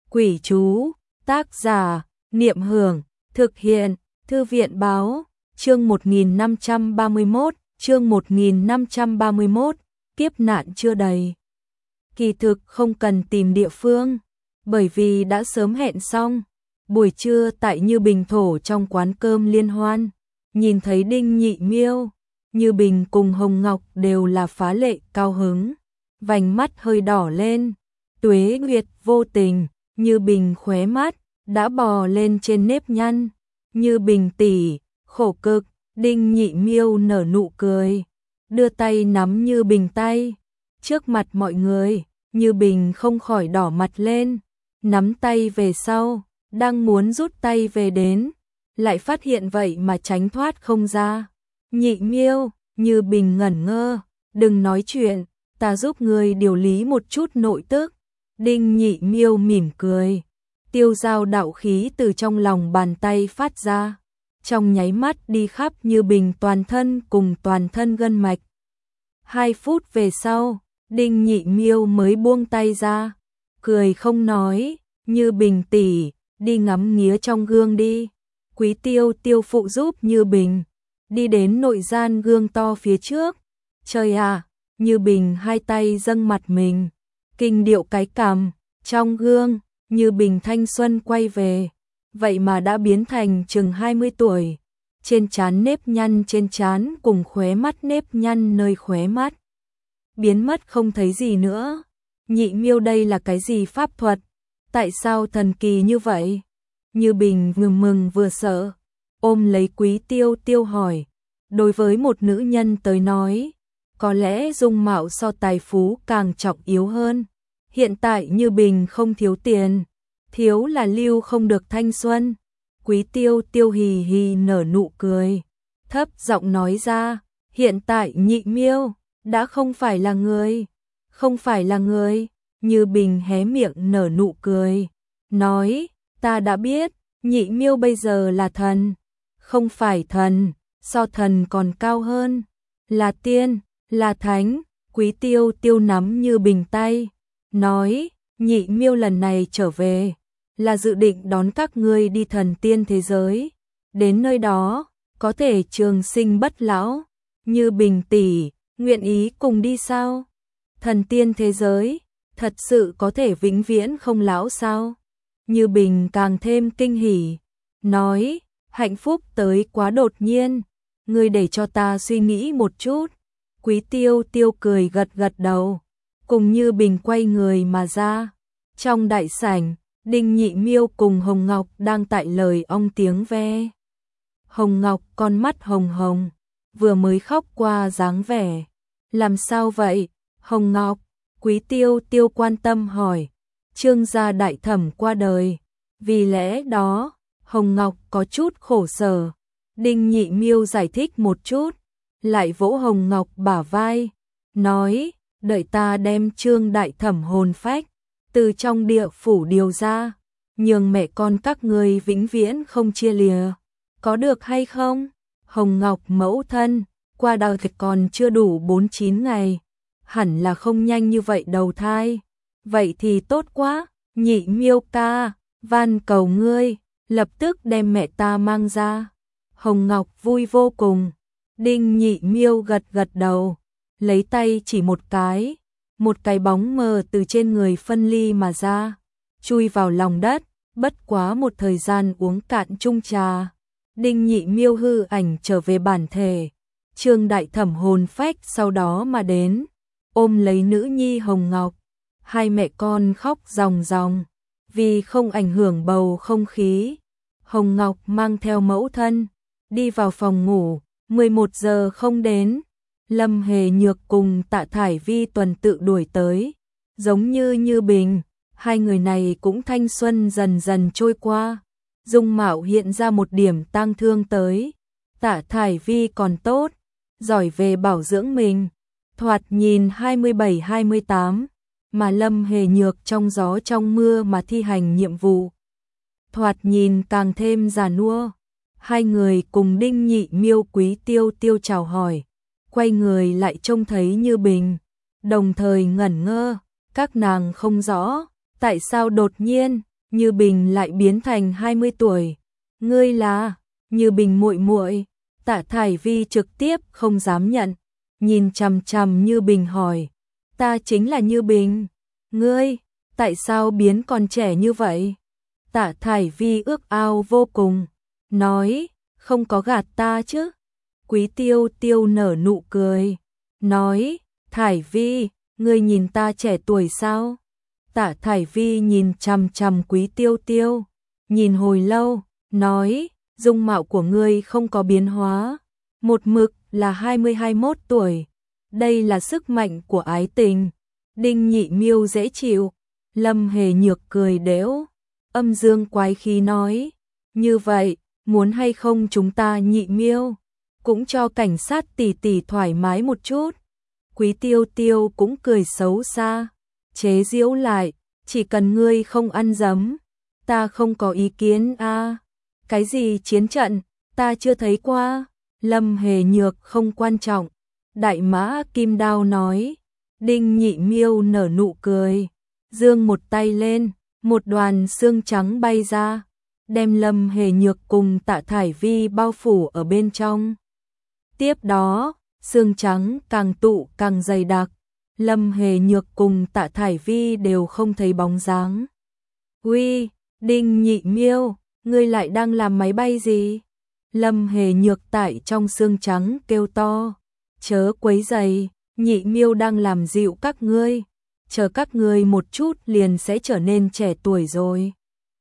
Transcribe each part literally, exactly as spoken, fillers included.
Quỷ chú, tác giả, Niệm Hưởng, thực hiện, Thư viện báo, chương một nghìn năm trăm ba mươi mốt, chương một nghìn năm trăm ba mươi mốt, kiếp nạn chưa đầy. Kỳ thực không cần tìm địa phương, bởi vì đã sớm hẹn xong. Buổi trưa tại Như Bình Thổ trong quán cơm liên hoan, nhìn thấy Đinh Nhị Miêu, Như Bình cùng Hồng Ngọc đều là phá lệ cao hứng, vành mắt hơi đỏ lên. Tuế Nguyệt vô tình, Như Bình khóe mắt đã bò lên trên nếp nhăn. Như Bình tỷ, khổ cực. Đinh Nhị Miêu nở nụ cười, đưa tay nắm Như Bình tay. Trước mặt mọi người, Như Bình không khỏi đỏ mặt lên, nắm tay về sau, đang muốn rút tay về đến, lại phát hiện vậy mà tránh thoát không ra. Nhị Miêu, Như Bình ngẩn ngơ, đừng nói chuyện, ta giúp người điều lý một chút nội tức. Đinh Nhị Miêu mỉm cười, tiêu dao đạo khí từ trong lòng bàn tay phát ra, trong nháy mắt đi khắp Như Bình toàn thân cùng toàn thân gân mạch. Hai phút về sau, Đinh Nhị Miêu mới buông tay ra, cười không nói, Như Bình tỷ, đi ngắm nghía trong gương đi. Quý Tiêu Tiêu phụ giúp Như Bình, đi đến nội gian gương to phía trước. Trời à, Như Bình hai tay dâng mặt mình, kinh điệu cái cằm, trong gương, Như Bình thanh xuân quay về, vậy mà đã biến thành chừng hai mươi tuổi. Trên trán nếp nhăn trên trán cùng khóe mắt nếp nhăn nơi khóe mắt biến mất không thấy gì nữa. Nhị Miêu đây là cái gì pháp thuật? Tại sao thần kỳ như vậy? Như Bình vừa mừng vừa sợ, ôm lấy Quý Tiêu Tiêu hỏi. Đối với một nữ nhân tới nói, có lẽ dung mạo so tài phú càng trọng yếu hơn. Hiện tại Như Bình không thiếu tiền, thiếu là lưu không được thanh xuân. Quý Tiêu Tiêu hì hì nở nụ cười, thấp giọng nói ra, hiện tại Nhị Miêu đã không phải là người, không phải là người. Như Bình hé miệng nở nụ cười, nói, ta đã biết, Nhị Miêu bây giờ là thần, không phải thần, so thần còn cao hơn, là tiên, là thánh. Quý Tiêu Tiêu nắm Như Bình tay, nói, Nhị Miêu lần này trở về, là dự định đón các ngươi đi thần tiên thế giới, đến nơi đó, có thể trường sinh bất lão. Như Bình tỷ, nguyện ý cùng đi sao? Thần tiên thế giới, thật sự có thể vĩnh viễn không lão sao? Như Bình càng thêm kinh hỉ, nói, hạnh phúc tới quá đột nhiên, ngươi để cho ta suy nghĩ một chút. Quý Tiêu Tiêu cười gật gật đầu, cùng Như Bình quay người mà ra. Trong đại sảnh, Đinh Nhị Miêu cùng Hồng Ngọc đang tại lời ong tiếng ve. Hồng Ngọc con mắt hồng hồng, vừa mới khóc qua dáng vẻ. Làm sao vậy, Hồng Ngọc? Quý Tiêu Tiêu quan tâm hỏi. Trương gia đại thẩm qua đời, vì lẽ đó, Hồng Ngọc có chút khổ sở. Đinh Nhị Miêu giải thích một chút, lại vỗ Hồng Ngọc bả vai, nói, đợi ta đem Trương đại thẩm hồn phách từ trong địa phủ điều ra, nhường mẹ con các ngươi vĩnh viễn không chia lìa, có được hay không? Hồng Ngọc mẫu thân, qua đào thì còn chưa đủ bốn chín ngày, hẳn là không nhanh như vậy đầu thai. Vậy thì tốt quá, Nhị Miêu ca, van cầu ngươi, lập tức đem mẹ ta mang ra. Hồng Ngọc vui vô cùng. Đinh Nhị Miêu gật gật đầu, lấy tay chỉ một cái, một cái bóng mờ từ trên người phân ly mà ra, chui vào lòng đất. Bất quá một thời gian uống cạn chung trà, Đinh Nhị Miêu hư ảnh trở về bản thể. Trương đại thẩm hồn phách sau đó mà đến, ôm lấy nữ nhi Hồng Ngọc, hai mẹ con khóc ròng ròng, vì không ảnh hưởng bầu không khí. Hồng Ngọc mang theo mẫu thân, đi vào phòng ngủ. mười một giờ không đến, Lâm Hề Nhược cùng Tạ Thải Vi tuần tự đuổi tới, giống như Như Bình, hai người này cũng thanh xuân dần dần trôi qua, dung mạo hiện ra một điểm tang thương tới. Tạ Thải Vi còn tốt, giỏi về bảo dưỡng mình, thoạt nhìn hai mươi bảy hai mươi tám, mà Lâm Hề Nhược trong gió trong mưa mà thi hành nhiệm vụ, thoạt nhìn càng thêm già nua. Hai người cùng Đinh Nhị Miêu Quý Tiêu Tiêu chào hỏi, quay người lại trông thấy Như Bình, đồng thời ngẩn ngơ. Các nàng không rõ, tại sao đột nhiên Như Bình lại biến thành hai mươi tuổi. Ngươi là Như Bình muội muội? Tạ Thải Vi trực tiếp không dám nhận, nhìn chằm chằm Như Bình hỏi, ta chính là Như Bình. Ngươi, tại sao biến còn trẻ như vậy? Tạ Thải Vi ước ao vô cùng, nói, không có gạt ta chứ? Quý Tiêu Tiêu nở nụ cười, nói, Thải Vi, ngươi nhìn ta trẻ tuổi sao? Tạ Thải Vi nhìn chằm chằm Quý Tiêu Tiêu, nhìn hồi lâu, nói, dung mạo của ngươi không có biến hóa, một mực là hai mươi hai mốt tuổi. Đây là sức mạnh của ái tình. Đinh Nhị Miêu dễ chịu. Lâm Hề Nhược cười đễu, âm dương quái khí nói, như vậy, muốn hay không chúng ta Nhị Miêu cũng cho cảnh sát tỷ tỷ thoải mái một chút. Quý Tiêu Tiêu cũng cười xấu xa, chế giễu lại, chỉ cần ngươi không ăn dấm, ta không có ý kiến a. À, cái gì chiến trận, ta chưa thấy qua. Lâm Hề Nhược không quan trọng. Đại Mã Kim Đao nói. Đinh Nhị Miêu nở nụ cười, giương một tay lên, một đoàn xương trắng bay ra, đem Lâm Hề Nhược cùng Tạ Thải Vi bao phủ ở bên trong. Tiếp đó, xương trắng càng tụ càng dày đặc, Lâm Hề Nhược cùng Tạ Thải Vi đều không thấy bóng dáng. Uy, Đinh Nhị Miêu, ngươi lại đang làm máy bay gì? Lâm Hề Nhược tại trong xương trắng kêu to, chớ quấy rầy, Nhị Miêu đang làm dịu các ngươi, chờ các ngươi một chút liền sẽ trở nên trẻ tuổi rồi.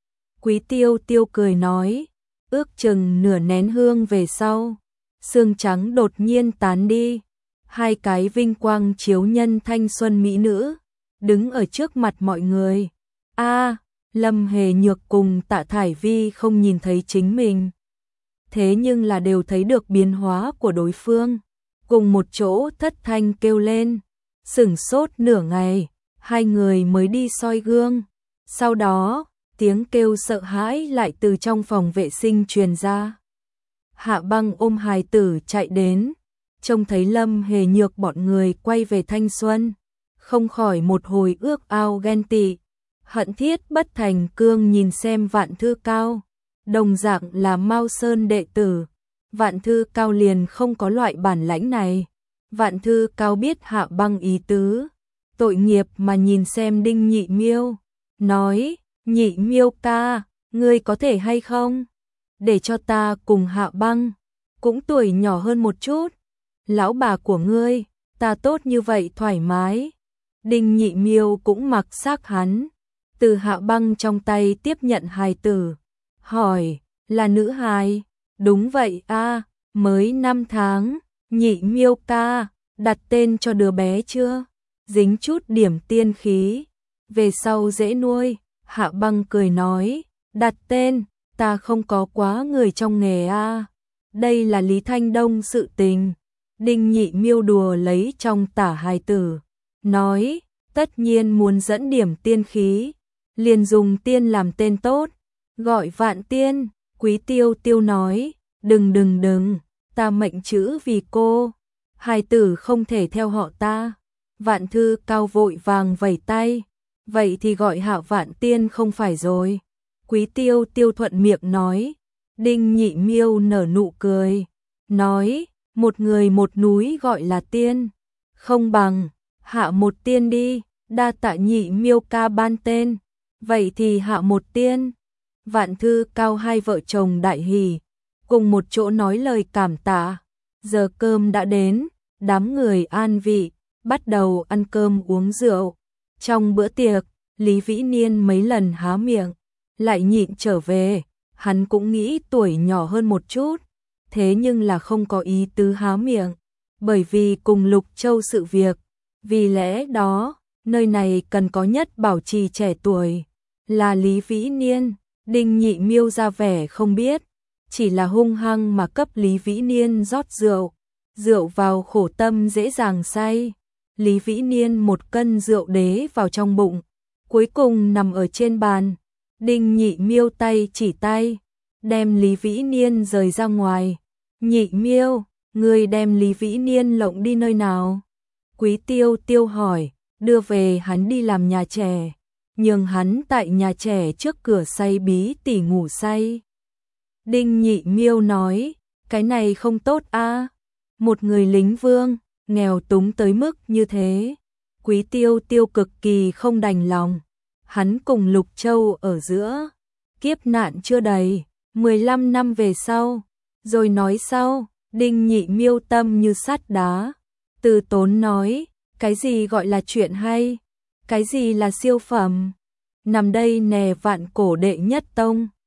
Quý Tiêu Tiêu cười nói, ước chừng nửa nén hương về sau, xương trắng đột nhiên tán đi, hai cái vinh quang chiếu nhân thanh xuân mỹ nữ đứng ở trước mặt mọi người. A, Lâm Hề Nhược cùng Tạ Thải Vi không nhìn thấy chính mình, thế nhưng là đều thấy được biến hóa của đối phương, cùng một chỗ thất thanh kêu lên, sửng sốt nửa ngày, hai người mới đi soi gương. Sau đó, tiếng kêu sợ hãi lại từ trong phòng vệ sinh truyền ra. Hạ Băng ôm hài tử chạy đến, trông thấy Lâm Hề Nhược bọn người quay về thanh xuân, không khỏi một hồi ước ao ghen tị, hận thiết bất thành cương nhìn xem Vạn Thư Cao, đồng dạng là Mao Sơn đệ tử. Vạn Thư Cao liền không có loại bản lãnh này. Vạn Thư Cao biết Hạ Băng ý tứ, tội nghiệp mà nhìn xem Đinh Nhị Miêu, nói, Nhị Miêu ca, ngươi có thể hay không để cho ta cùng Hạ Băng, cũng tuổi nhỏ hơn một chút, lão bà của ngươi, ta tốt như vậy thoải mái. Đinh Nhị Miêu cũng mặc xác hắn, từ Hạ Băng trong tay tiếp nhận hài tử, hỏi, là nữ hài? Đúng vậy a, mới năm tháng. Nhị Miêu ca, đặt tên cho đứa bé chưa? Dính chút điểm tiên khí, về sau dễ nuôi. Hạ Băng cười nói, đặt tên, ta không có quá người trong nghề a. Đây là Lý Thanh Đông sự tình. Đinh Nhị Miêu đùa lấy trong tả hài tử, nói, tất nhiên muốn dẫn điểm tiên khí, liền dùng tiên làm tên tốt, gọi Vạn Tiên. Quý Tiêu Tiêu nói, đừng đừng đừng, ta mệnh chữ vì cô, hài tử không thể theo họ ta. Vạn Thư Cao vội vàng vẩy tay, vậy thì gọi Hạ Vạn Tiên không phải rồi. Quý Tiêu Tiêu thuận miệng nói. Đinh Nhị Miêu nở nụ cười, nói, một người một núi gọi là tiên, không bằng Hạ một tiên đi. Đa tạ Nhị Miêu ca ban tên, vậy thì Hạ một tiên. Vạn Thư Cao hai vợ chồng đại hỉ, cùng một chỗ nói lời cảm tạ. Giờ cơm đã đến, đám người an vị, bắt đầu ăn cơm uống rượu. Trong bữa tiệc, Lý Vĩ Niên mấy lần há miệng, lại nhịn trở về, hắn cũng nghĩ tuổi nhỏ hơn một chút, thế nhưng là không có ý tứ há miệng, bởi vì cùng Lục Châu sự việc, vì lẽ đó, nơi này cần có nhất bảo trì trẻ tuổi, là Lý Vĩ Niên. Đinh Nhị Miêu ra vẻ không biết, chỉ là hung hăng mà cấp Lý Vĩ Niên rót rượu, rượu vào khổ tâm dễ dàng say. Lý Vĩ Niên một cân rượu đế vào trong bụng, cuối cùng nằm ở trên bàn. Đinh Nhị Miêu tay chỉ tay, đem Lý Vĩ Niên rời ra ngoài. Nhị Miêu, ngươi đem Lý Vĩ Niên lộng đi nơi nào? Quý Tiêu Tiêu hỏi, đưa về hắn đi làm nhà trẻ. nhường hắn tại nhà trẻ trước cửa say bí tỉ ngủ say. Đinh Nhị Miêu nói, cái này không tốt a, một người lính vương, nghèo túng tới mức như thế. Quý Tiêu Tiêu cực kỳ không đành lòng, hắn cùng Lục Châu ở giữa, kiếp nạn chưa đầy, mười lăm năm về sau, rồi nói sau. Đinh Nhị Miêu tâm như sắt đá, từ tốn nói, cái gì gọi là chuyện hay, cái gì là siêu phẩm, nằm đây nè vạn cổ đệ nhất tông.